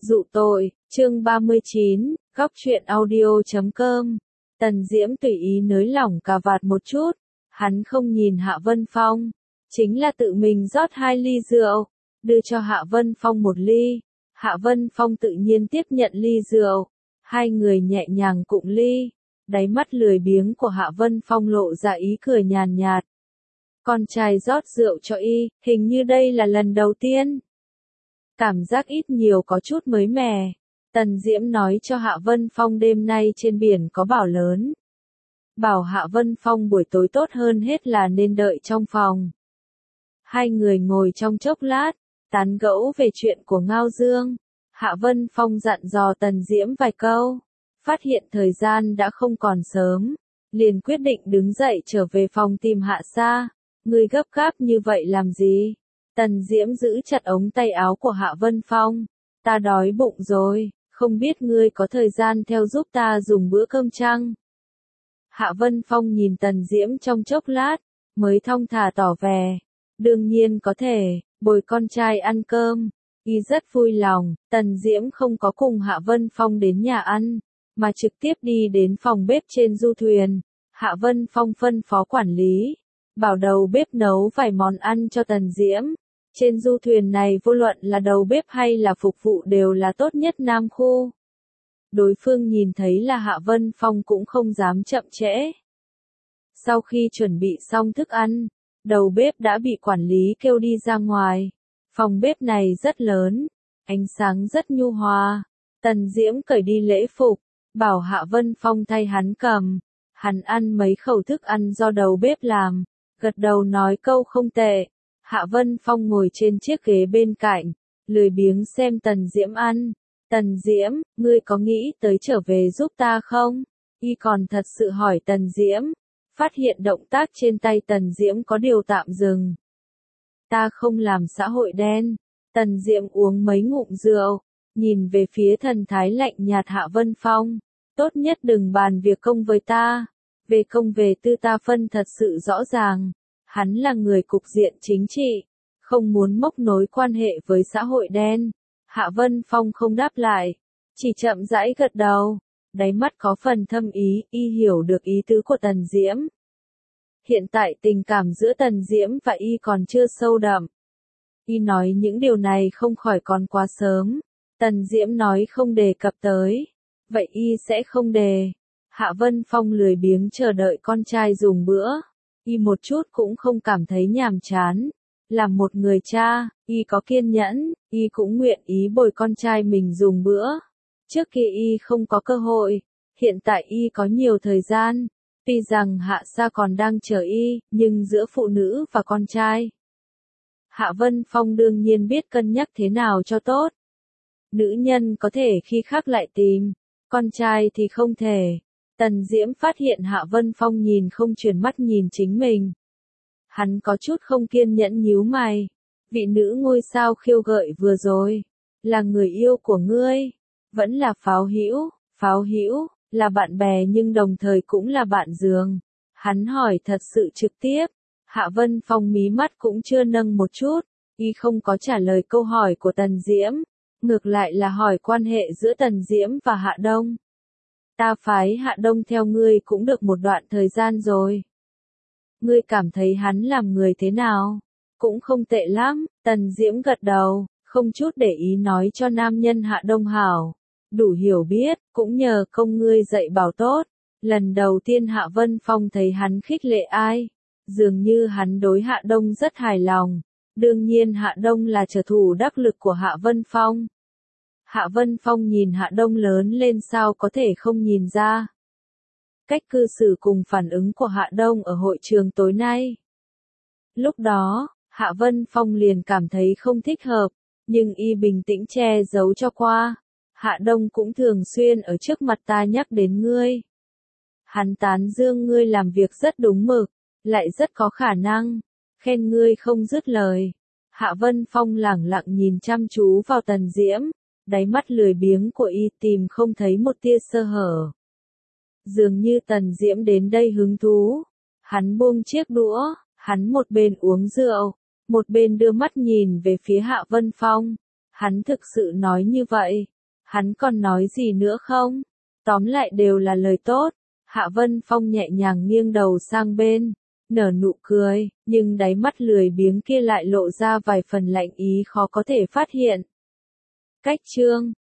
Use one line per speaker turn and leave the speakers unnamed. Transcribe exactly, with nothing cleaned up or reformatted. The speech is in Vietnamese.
Dụ tội, chương ba mươi chín, góc truyện audio chấm com. Tần Diễm tùy ý nới lỏng cà vạt một chút, hắn không nhìn Hạ Vân Phong, chính là tự mình rót hai ly rượu, đưa cho Hạ Vân Phong một ly. Hạ Vân Phong tự nhiên tiếp nhận ly rượu, hai người nhẹ nhàng cụng ly, đáy mắt lười biếng của Hạ Vân Phong lộ ra ý cười nhàn nhạt. Con trai rót rượu cho y, hình như đây là lần đầu tiên. Cảm giác ít nhiều có chút mới mẻ. Tần Diễm nói cho Hạ Vân Phong đêm nay trên biển có bảo lớn. Bảo Hạ Vân Phong buổi tối tốt hơn hết là nên đợi trong phòng. Hai người ngồi trong chốc lát, tán gẫu về chuyện của Ngao Dương. Hạ Vân Phong dặn dò Tần Diễm vài câu, phát hiện thời gian đã không còn sớm, liền quyết định đứng dậy trở về phòng tìm Hạ Sa. Ngươi gấp gáp như vậy làm gì? Tần Diễm giữ chặt ống tay áo của Hạ Vân Phong. Ta đói bụng rồi, không biết ngươi có thời gian theo giúp ta dùng bữa cơm chăng? Hạ Vân Phong nhìn Tần Diễm trong chốc lát, mới thong thả tỏ vẻ. Đương nhiên có thể, bồi con trai ăn cơm. Y rất vui lòng, Tần Diễm không có cùng Hạ Vân Phong đến nhà ăn, mà trực tiếp đi đến phòng bếp trên du thuyền. Hạ Vân Phong phân phó quản lý, bảo đầu bếp nấu vài món ăn cho Tần Diễm. Trên du thuyền này vô luận là đầu bếp hay là phục vụ đều là tốt nhất Nam khu. Đối phương nhìn thấy là Hạ Vân Phong cũng không dám chậm trễ. Sau khi chuẩn bị xong thức ăn, đầu bếp đã bị quản lý kêu đi ra ngoài. Phòng bếp này rất lớn, ánh sáng rất nhu hòa. Tần Diễm cởi đi lễ phục, bảo Hạ Vân Phong thay hắn cầm. Hắn ăn mấy khẩu thức ăn do đầu bếp làm, gật đầu nói câu không tệ. Hạ Vân Phong ngồi trên chiếc ghế bên cạnh, lười biếng xem Tần Diễm ăn. Tần Diễm, ngươi có nghĩ tới trở về giúp ta không? Y còn thật sự hỏi Tần Diễm, phát hiện động tác trên tay Tần Diễm có điều tạm dừng. Ta không làm xã hội đen. Tần Diễm uống mấy ngụm rượu, nhìn về phía thần thái lạnh nhạt Hạ Vân Phong. Tốt nhất đừng bàn việc công với ta. Về công về tư ta phân thật sự rõ ràng. Hắn là người cục diện chính trị, không muốn móc nối quan hệ với xã hội đen. Hạ Vân Phong không đáp lại, chỉ chậm rãi gật đầu, đáy mắt có phần thâm ý. Y hiểu được ý tứ của Tần Diễm. Hiện tại tình cảm giữa Tần Diễm và Y còn chưa sâu đậm. Y nói những điều này không khỏi còn quá sớm. Tần Diễm nói không đề cập tới, vậy Y sẽ không đề. Hạ Vân Phong lười biếng chờ đợi con trai dùng bữa. Y một chút cũng không cảm thấy nhàm chán. Làm một người cha, Y có kiên nhẫn, Y cũng nguyện ý bồi con trai mình dùng bữa. Trước kia Y không có cơ hội, hiện tại Y có nhiều thời gian. Tuy rằng Hạ Sa còn đang chờ Y, nhưng giữa phụ nữ và con trai, Hạ Vân Phong đương nhiên biết cân nhắc thế nào cho tốt. Nữ nhân có thể khi khác lại tìm, con trai thì không thể. Tần Diễm phát hiện Hạ Vân Phong nhìn không chuyển mắt nhìn chính mình. Hắn có chút không kiên nhẫn nhíu mày. Vị nữ ngôi sao khiêu gợi vừa rồi, là người yêu của ngươi, vẫn là pháo hữu, pháo hữu, là bạn bè nhưng đồng thời cũng là bạn giường. Hắn hỏi thật sự trực tiếp. Hạ Vân Phong mí mắt cũng chưa nâng một chút, y không có trả lời câu hỏi của Tần Diễm, ngược lại là hỏi quan hệ giữa Tần Diễm và Hạ Đông. Ta phái Hạ Đông theo ngươi cũng được một đoạn thời gian rồi. Ngươi cảm thấy hắn làm người thế nào? Cũng không tệ lắm. Tần Diễm gật đầu, không chút để ý nói cho nam nhân Hạ Đông hảo. Đủ hiểu biết, cũng nhờ công ngươi dạy bảo tốt. Lần đầu tiên Hạ Vân Phong thấy hắn khích lệ ai, dường như hắn đối Hạ Đông rất hài lòng. Đương nhiên Hạ Đông là trợ thủ đắc lực của Hạ Vân Phong. Hạ Vân Phong nhìn Hạ Đông lớn lên sao có thể không nhìn ra. Cách cư xử cùng phản ứng của Hạ Đông ở hội trường tối nay. Lúc đó, Hạ Vân Phong liền cảm thấy không thích hợp, nhưng Y bình tĩnh che giấu cho qua. Hạ Đông cũng thường xuyên ở trước mặt ta nhắc đến ngươi. Hắn tán dương ngươi làm việc rất đúng mực, lại rất có khả năng, khen ngươi không dứt lời. Hạ Vân Phong lẳng lặng nhìn chăm chú vào Tần Diễm, đáy mắt lười biếng của Y tìm không thấy một tia sơ hở. Dường như Tần Diễm đến đây hứng thú. Hắn buông chiếc đũa, hắn một bên uống rượu, một bên đưa mắt nhìn về phía Hạ Vân Phong. Hắn thực sự nói như vậy. Hắn còn nói gì nữa không? Tóm lại đều là lời tốt. Hạ Vân Phong nhẹ nhàng nghiêng đầu sang bên, nở nụ cười, nhưng đáy mắt lười biếng kia lại lộ ra vài phần lạnh ý khó có thể phát hiện. Cách chương